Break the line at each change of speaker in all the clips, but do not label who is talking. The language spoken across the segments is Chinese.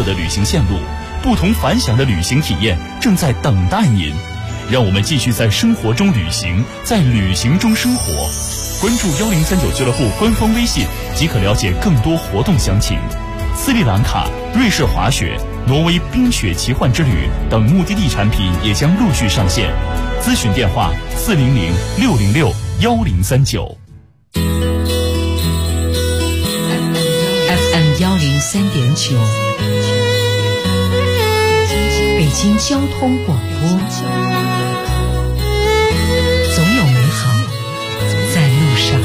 的旅行线路，不同凡响的旅行体验正在等待您。让我们继续在生活中旅行，在旅行中生活。关注1039俱乐部官方微信即可了解更多活动详情。斯里兰卡、瑞士滑雪、挪威冰雪奇幻之旅等目的地产品也将陆续上线。咨询电话400-606-1039。
FM 103.9，北京交通广播。总有美好在路上。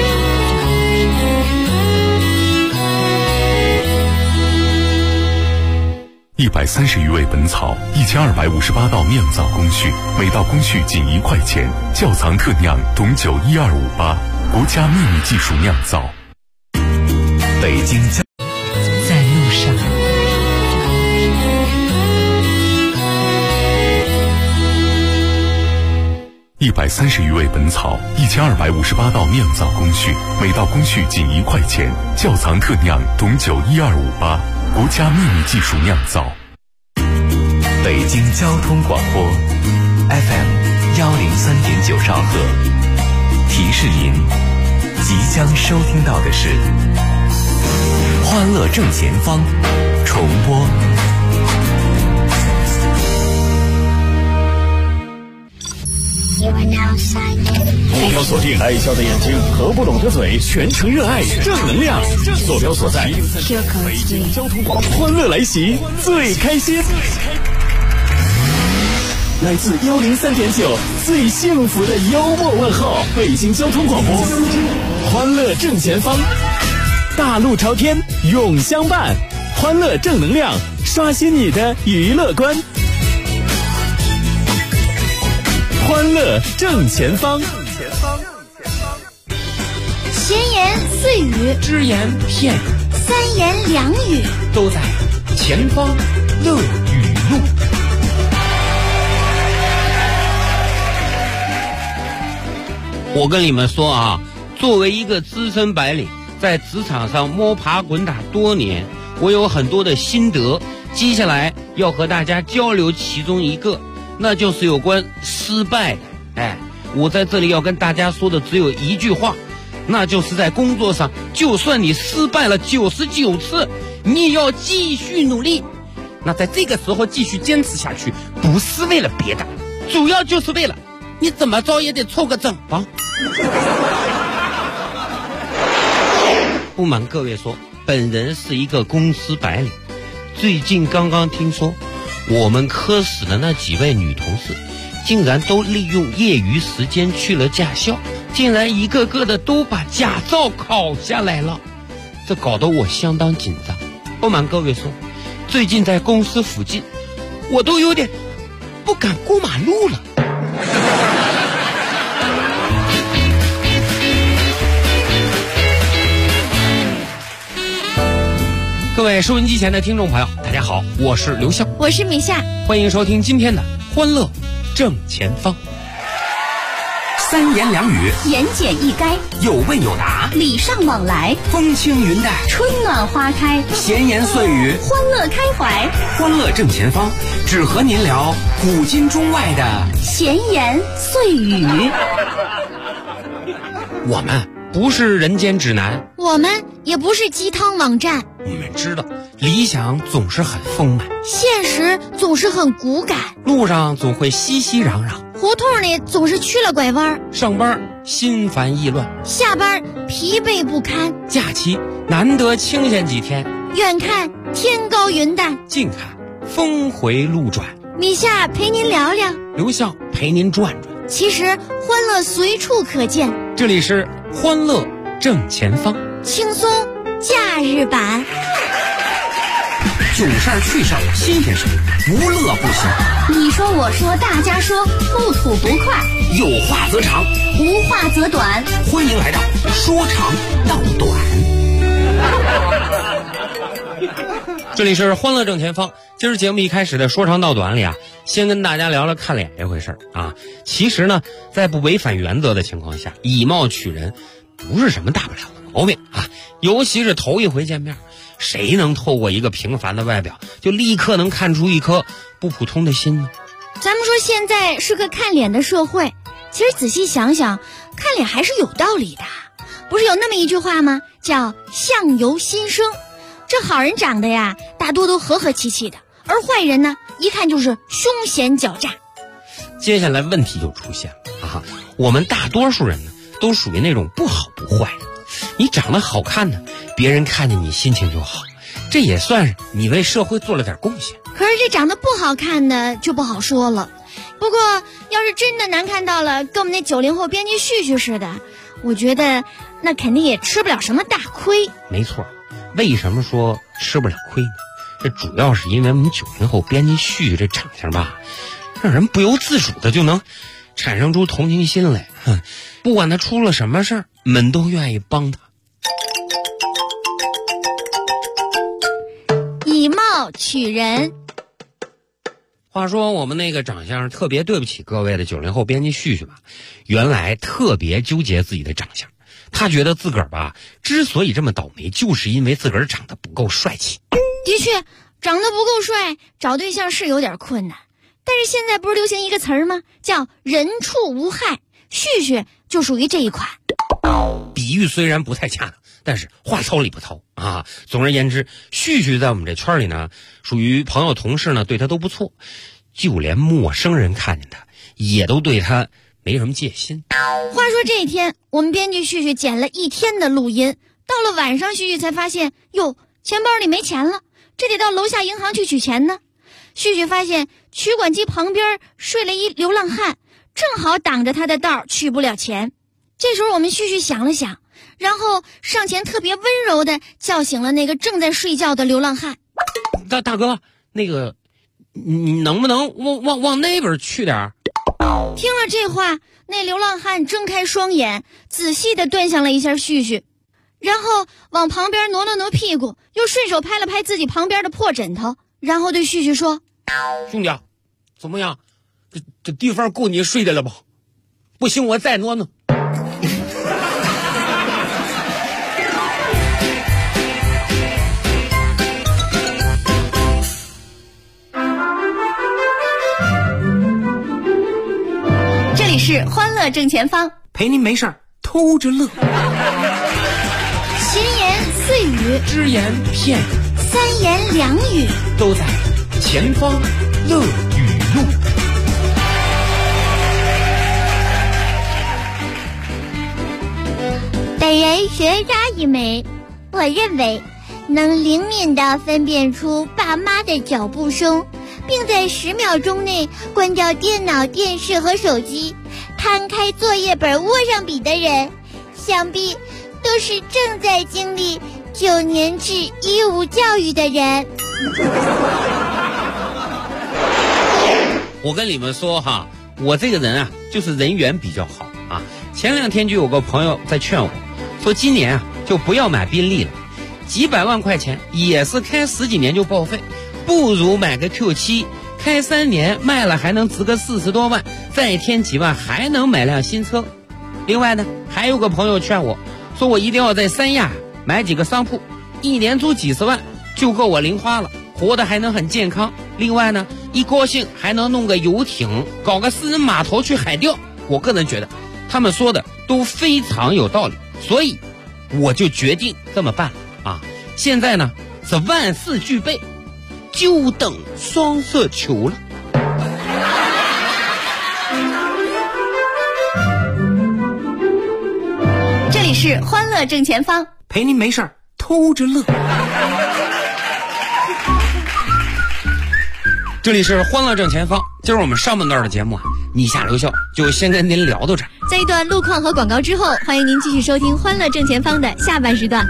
130余味本草，1258道酿造工序，每道工序仅1块钱。窖藏特酿董酒12588，国家秘密技术酿造。北京家
在路上。
130余味本草，1258道酿造工序，每道工序仅1块钱。窖藏特酿董酒12588，国家秘密技术酿造。
北京交通广播 FM 103.9兆赫，提示您即将收听到的是欢乐正前方重播。
目标锁定爱笑的眼睛和不懂的嘴，全程热爱正能量。坐标所在北京交通广播，欢乐来袭，最开心。来自103.9最幸福的幽默问候，北京交通广播，欢乐正前方，大路朝天永相伴，欢乐正能量，刷新你的娱乐观。欢乐正前方，
闲言碎语，
只言片语，
三言两语，
都在前方乐语录。我跟你们说啊，作为一个资深白领，在职场上摸爬滚打多年，我有很多的心得，接下来要和大家交流其中一个，那就是有关失败的。我在这里要跟大家说的只有一句话，那就是在工作上，就算你失败了99次，你也要继续努力。那在这个时候继续坚持下去，不是为了别的，主要就是为了你怎么着也得凑个整吧。不瞒各位说，本人是一个公司白领，最近刚刚听说我们科室的那几位女同事竟然都利用业余时间去了驾校，竟然一个个的都把驾照考下来了，这搞得我相当紧张。不瞒各位说，最近在公司附近我都有点不敢过马路了。各位收音机前的听众朋友，大家好，我是刘笑，
我是米夏，
欢迎收听今天的欢乐正前方。
三言两语，
言简意赅，
有问有答，
礼尚往来，
风轻云淡，
春暖花开，
闲言碎语，
欢乐开怀。
欢乐正前方，只和您聊古今中外的
闲言碎语。
我们不是人间指南，
我们也不是鸡汤网站。
你们知道，理想总是很丰满，
现实总是很骨感，
路上总会熙熙攘攘，
胡同里总是去了拐弯，
上班心烦意乱，
下班疲惫不堪，
假期难得清闲几天，
远看天高云淡，
近看峰回路转。
米夏陪您聊聊，
刘笑陪您转转。
其实欢乐随处可见，这
里是欢乐正前方，
轻松假日版。
囧事儿趣事儿新鲜事儿，无乐不行。
你说我说大家说，不吐不快，
有话则长，
无话则短。
欢迎来到说长道短。
这里是欢乐正前方。今儿节目一开始的说长道短里啊，先跟大家聊聊看脸这回事啊。其实呢，在不违反原则的情况下，以貌取人不是什么大不了的毛病啊。尤其是头一回见面， 谁能透过一个平凡的外表就立刻能看出一颗不普通的心呢？
咱们说现在是个看脸的社会，其实仔细想想，看脸还是有道理的。不是有那么一句话吗？叫相由心生。这好人长得呀，大多都和和气气的，而坏人呢，一看就是凶险狡诈。
接下来问题就出现了啊！我们大多数人呢，都属于那种不好不坏的。你长得好看呢，别人看见你心情就好，这也算是你为社会做了点贡献。
可是这长得不好看的就不好说了。不过要是真的难看到了，跟我们那90后编辑旭旭似的，我觉得那肯定也吃不了什么大亏。
没错，为什么说吃不了亏呢？这主要是因为我们90后编辑旭旭这长相吧，让人不由自主的就能产生出同情心来。不管他出了什么事儿，我们都愿意帮他。
以貌取人。
话说我们那个长相特别对不起各位的90后编辑旭旭吧，原来特别纠结自己的长相，他觉得自个儿吧，之所以这么倒霉，就是因为自个儿长得不够帅气。
的确，长得不够帅，找对象是有点困难。但是现在不是流行一个词儿吗？叫人畜无害，旭旭就属于这一款。
比喻虽然不太恰当，但是话糙理不糙啊。总而言之，旭旭在我们这圈里呢，属于朋友同事呢，对他都不错，就连陌生人看见他也都对他没什么戒心。
话说这一天，我们编辑旭旭剪了一天的录音，到了晚上，旭旭才发现，哟，钱包里没钱了，这得到楼下银行去取钱呢。旭旭发现取款机旁边睡了一流浪汉，正好挡着他的道，取不了钱。这时候我们旭旭想了想，然后上前特别温柔地叫醒了那个正在睡觉的流浪汉。
大哥，那个你能不能往那边去点儿？
听了这话，那流浪汉睁开双眼，仔细地端详了一下旭旭，然后往旁边挪了挪屁股，又顺手拍了拍自己旁边的破枕头，然后对旭旭说：
兄弟，怎么样？这地方够你睡的了吧？不行，我再挪挪。
这里是欢乐正前方，
陪您没事儿偷着乐。
闲言碎语，
只言片语，
三言两语，
都在前方乐语录。
本人学渣一枚，我认为能灵敏地分辨出爸妈的脚步声，并在10秒钟内关掉电脑、电视和手机，摊开作业本握上笔的人，想必都是正在经历9年制义务教育的人。
我跟你们说哈，我这个人啊，就是人缘比较好啊。前2天就有个朋友在劝我，说今年啊就不要买宾利了，几百万块钱也是开10几年就报废，不如买个 Q7， 开3年卖了还能值个40多万，再添几万还能买辆新车。另外呢，还有个朋友劝我，说我一定要在三亚买几个商铺，1年租几十万就够我零花了，活得还能很健康。另外呢，一高兴还能弄个游艇，搞个私人码头去海钓。我个人觉得他们说的都非常有道理，所以我就决定这么办啊！现在呢是万事俱备，就等双色球了。
这里是欢乐正前方，
陪您没事儿偷着乐。这里是欢乐正前方，今儿我们上半段的节目啊，你下留校就先跟您聊到这儿。
在一段路况和广告之后，欢迎您继续收听欢乐正前方的下半时段。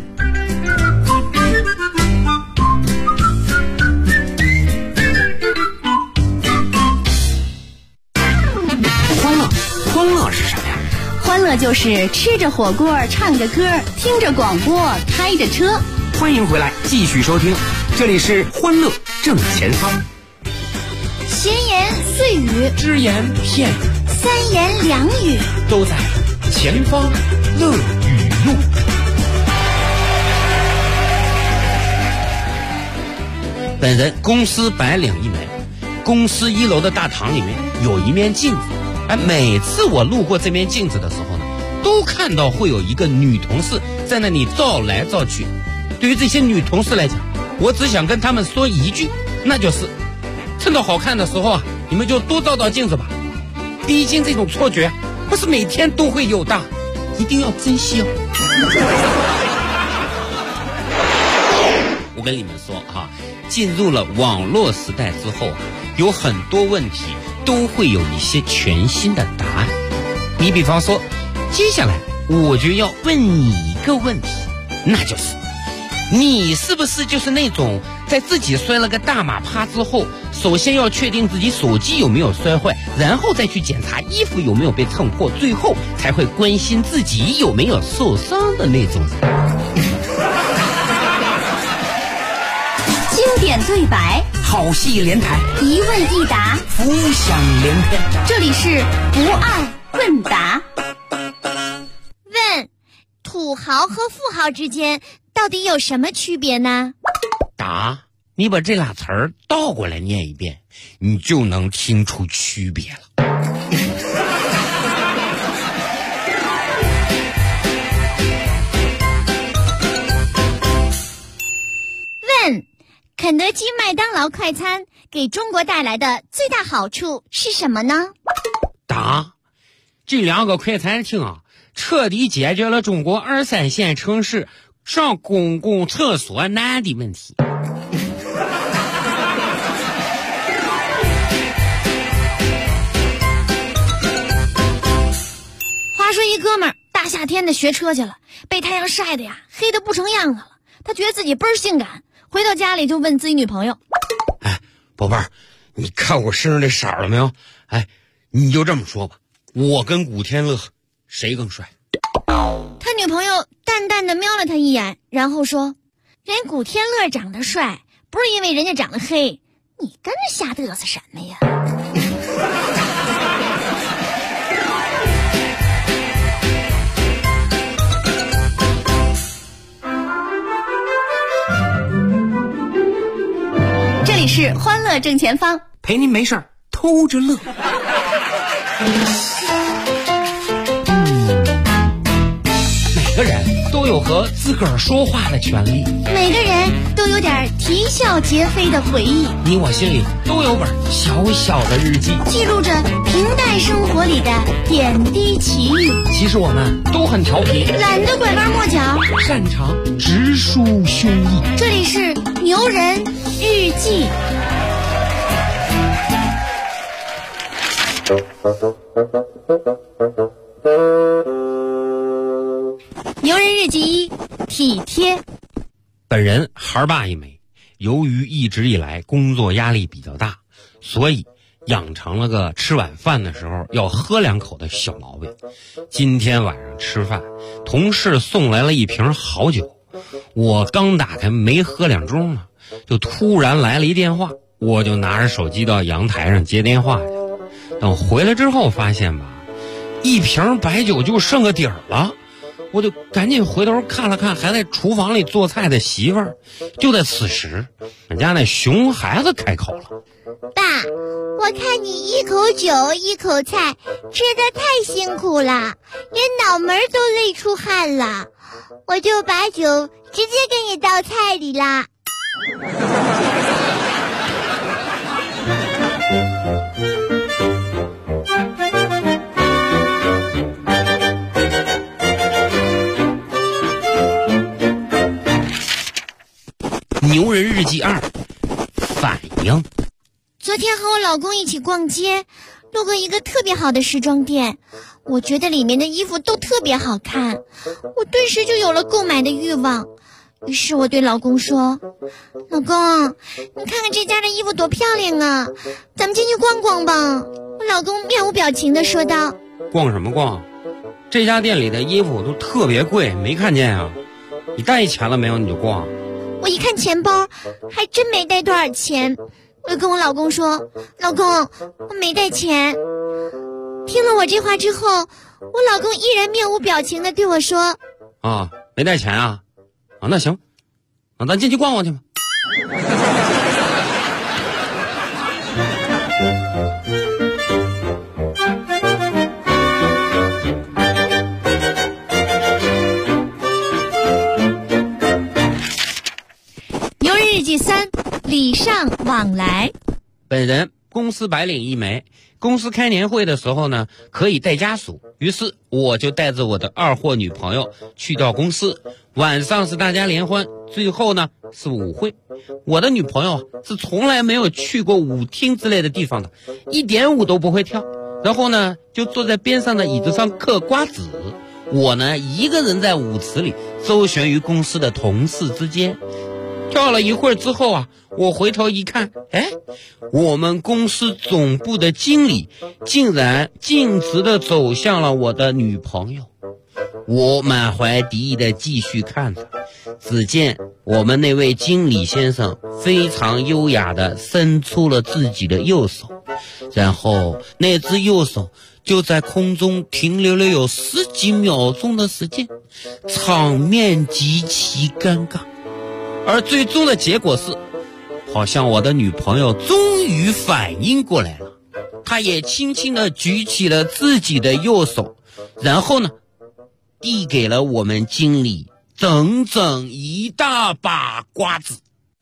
欢乐是什么呀？
欢乐就是吃着火锅，唱着歌，听着广播，开着车。
欢迎回来，继续收听，这里是欢乐正前方。
闲言碎语，
只言片语，
三言两语，
都在前方乐语录。 本人公司白领一枚，公司1楼的大堂里面有一面镜子，每次我路过这面镜子的时候呢，都看到会有一个女同事在那里照来照去。对于这些女同事来讲，我只想跟她们说一句，那就是趁到好看的时候啊，你们就多照照镜子吧。毕竟这种错觉不是每天都会有的，一定要珍惜哦。我跟你们说啊，进入了网络时代之后啊，有很多问题都会有一些全新的答案。你比方说，接下来我就要问你一个问题，那就是你是不是就是那种在自己摔了个大马趴之后，首先要确定自己手机有没有摔坏，然后再去检查衣服有没有被蹭破，最后才会关心自己有没有受伤的那种人？
经典对白，
好戏连台，
一问一答，
浮想联翩。
这里是不二问答。
问：土豪和富豪之间到底有什么区别呢？
答：你把这俩词儿倒过来念一遍，你就能听出区别了。
问：肯德基、麦当劳快餐给中国带来的最大好处是什么呢？
答：这两个快餐厅啊，彻底解决了中国2、3线城市上公共厕所难的问题。
话说一哥们儿大夏天的学车去了，被太阳晒的呀黑得不成样子了，他觉得自己倍儿性感，回到家里就问自己女朋友：
哎，宝贝儿，你看我身上这色儿了没有？哎，你就这么说吧，我跟古天乐谁更帅？
他女朋友淡淡的瞄了他一眼，然后说：人古天乐长得帅，不是因为人家长得黑，你跟着瞎嘚瑟什么呀？
这里是欢乐正前方，
陪您没事儿偷着乐。
每个人都有和自个儿说话的权利，
每个人都有点啼笑皆非的回忆，
你我心里都有本小小的日记，
记录着平淡生活里的点滴奇遇。
其实我们都很调皮，
懒得拐弯抹角，
擅长直抒胸臆。
这里是牛人日记。牛人日记1：体贴。
本人孩爸一枚，由于一直以来工作压力比较大，所以养成了个吃晚饭的时候要喝2口的小毛病。今天晚上吃饭，同事送来了一瓶好酒，我刚打开没喝2盅呢，就突然来了一电话，我就拿着手机到阳台上接电话去了。等回来之后发现吧，一瓶白酒就剩个底儿了，我就赶紧回头看了看还在厨房里做菜的媳妇儿。就在此时，俺家那熊孩子开口了：
爸，我看你一口酒一口菜吃得太辛苦了，连脑门都累出汗了，我就把酒直接给你倒菜里啦。
牛人日记2：反应。
昨天和我老公一起逛街，路过一个特别好的时装店，我觉得里面的衣服都特别好看，我顿时就有了购买的欲望。于是我对老公说：老公，你看看这家的衣服多漂亮啊，咱们进去逛逛吧。我老公面无表情地说道：
逛什么逛？这家店里的衣服都特别贵，没看见啊？你带钱了没有？你就逛。
我一看钱包，还真没带多少钱，我就跟我老公说：老公，我没带钱。听了我这话之后，我老公依然面无表情地对我说：
啊，没带钱啊？啊，那行，啊，咱进去逛逛去吧。
礼尚往来。
本人公司白领一枚，公司开年会的时候呢，可以带家属，于是我就带着我的二货女朋友去到公司，晚上是大家联欢，最后呢是舞会。我的女朋友是从来没有去过舞厅之类的地方的，一点舞都不会跳，然后呢就坐在边上的椅子上嗑瓜子。我呢一个人在舞池里周旋于公司的同事之间。跳了一会儿之后啊，我回头一看，我们公司总部的经理竟然径直地走向了我的女朋友。我满怀敌意地继续看着，只见我们那位经理先生非常优雅地伸出了自己的右手，然后那只右手就在空中停留了有10几秒钟的时间，场面极其尴尬。而最终的结果是，好像我的女朋友终于反应过来了，她也轻轻地举起了自己的右手，然后呢递给了我们经理整整一大把瓜子。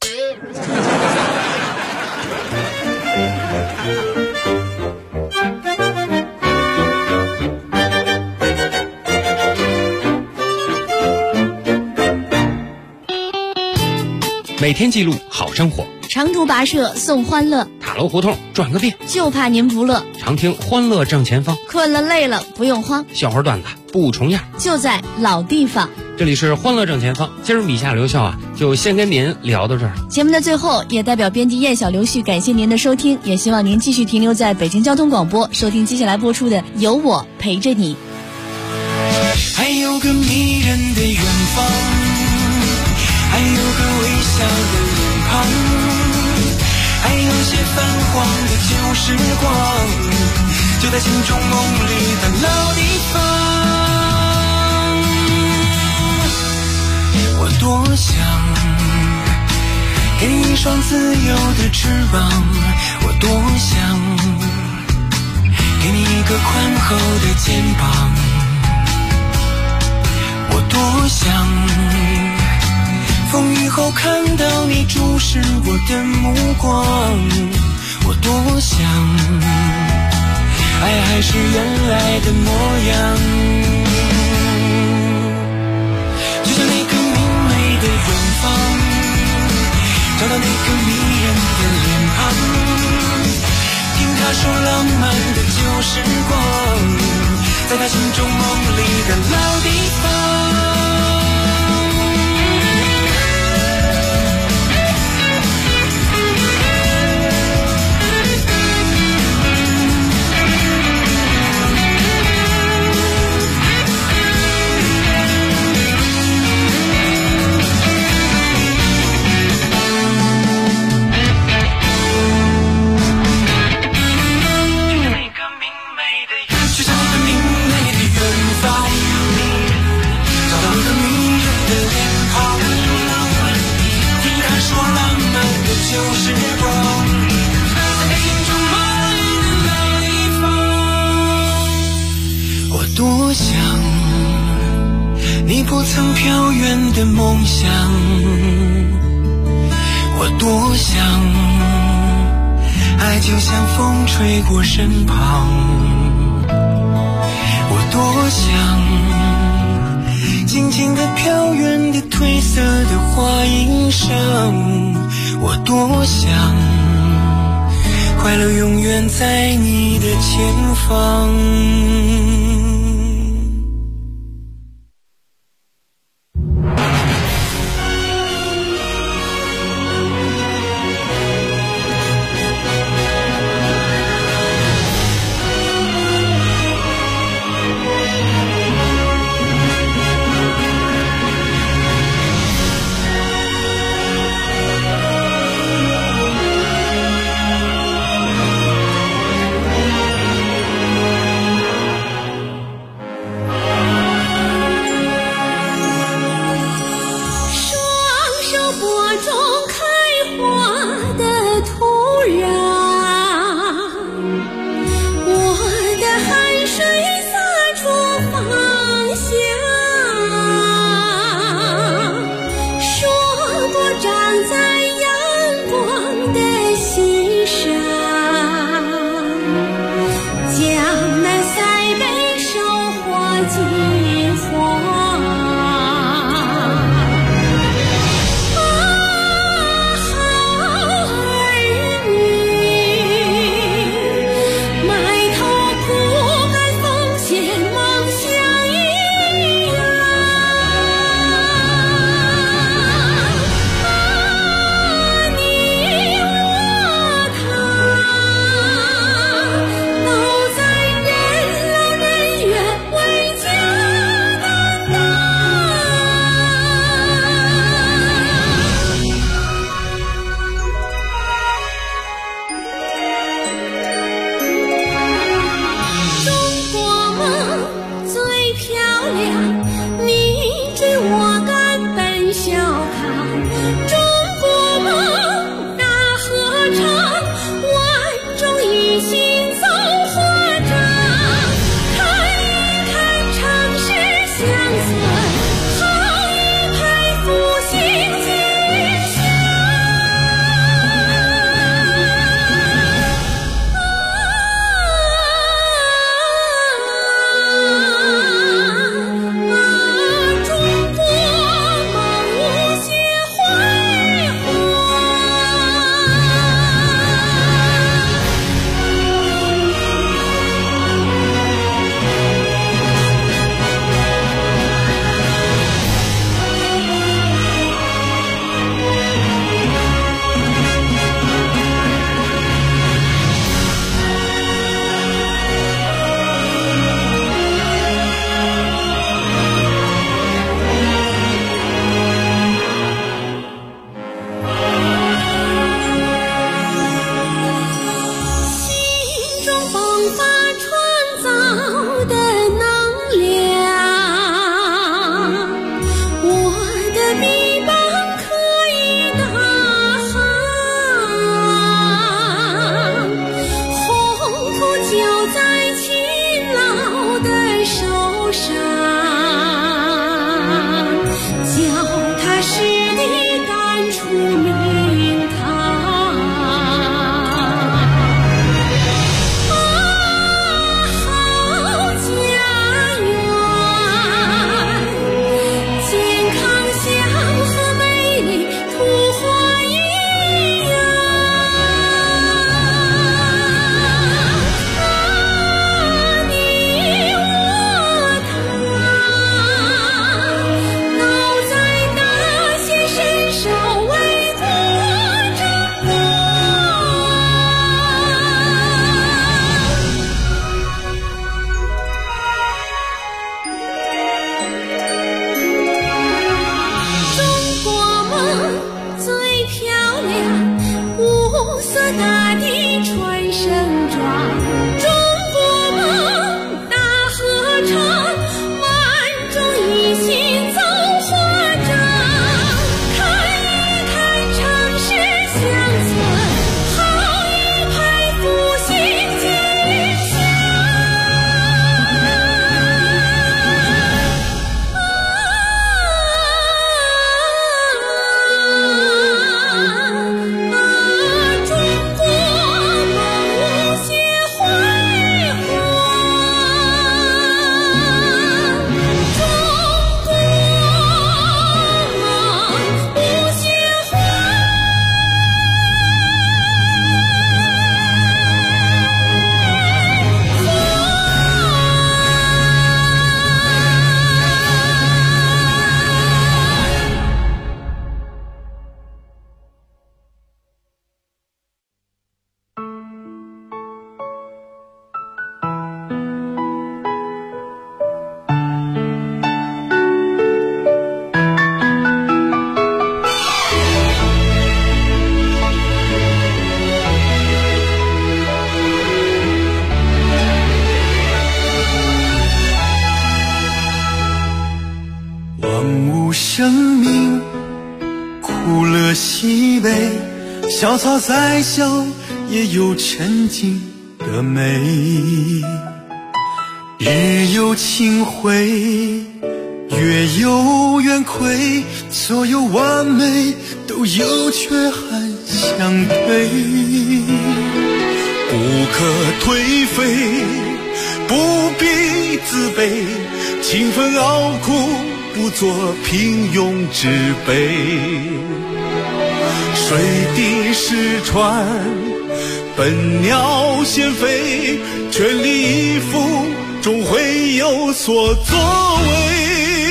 每天记录好生活，
长途跋涉送欢乐，
塔楼胡同转个遍，
就怕您不乐。
常听欢乐正前方，
困了累了不用慌，
笑话段子不重样，
就在老地方。
这里是欢乐正前方，今儿米夏刘笑啊，就先跟您聊到这儿。
节目的最后，也代表编辑燕小刘旭感谢您的收听，也希望您继续停留在北京交通广播，收听接下来播出的《有我陪着你》。
还有个迷人的远方，还有个微笑的脸庞，还有些泛黄的旧时光，就在心中梦里的老地方。我多想给你一双自由的翅膀，我多想给你一个宽厚的肩膀，我多想风雨后看到你注视我的目光，我多想爱还是原来的模样，就像那个明媚的远方，找到那个迷人的脸庞，听他说浪漫的旧时光，在他心中梦里的老地方。多想你不曾飘远的梦想，我多想爱就像风吹过身旁，我多想静静地飘远的褪色的花衣裳，我多想快乐永远在你的前方。 色大地传声壮，中国梦大合唱，万众一心走华章，看一看城市乡村，好一派复兴吉祥。
生命苦乐喜悲，小草再小也有沉静的美。日有清辉，月有圆亏，所有完美都有缺憾相对。不可颓废，不必自卑，勤奋熬苦不做平庸之辈，水滴石穿，笨鸟先飞，全力以赴，终会有所作为。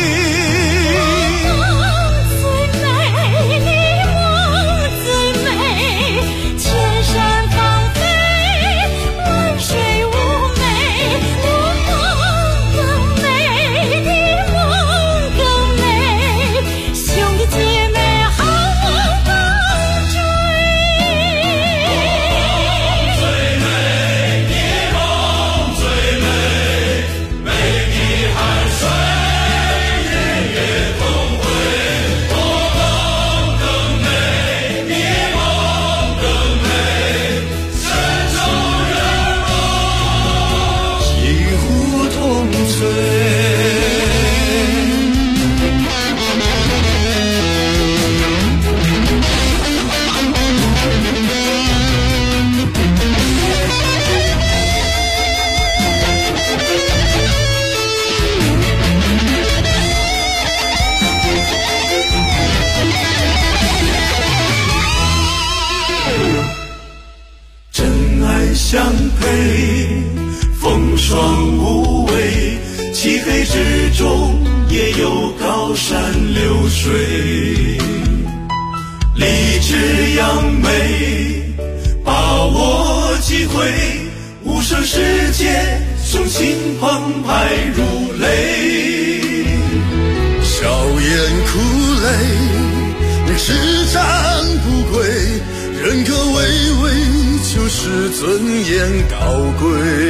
相配，风霜无畏，漆黑之中也有高山流水。立志扬眉，把握机会，无声世界，雄心澎湃如雷。笑颜苦泪，施展不归，人格巍巍，就是尊严高贵。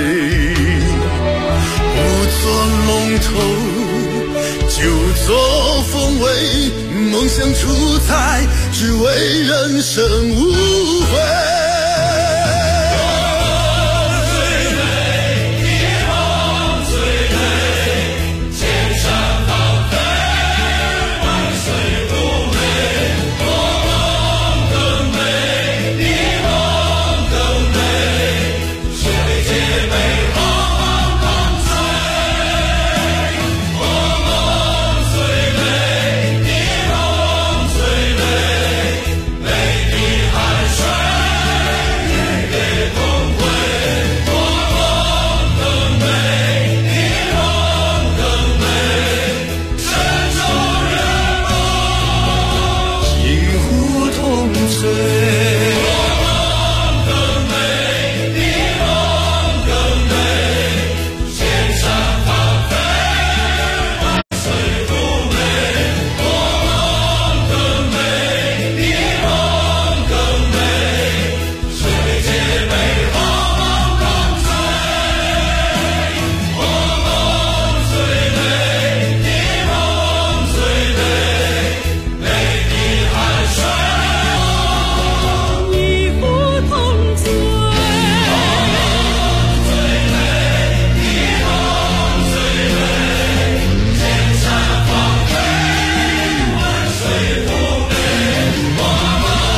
不做龙头，就做凤尾，梦想出彩，只为人生无悔。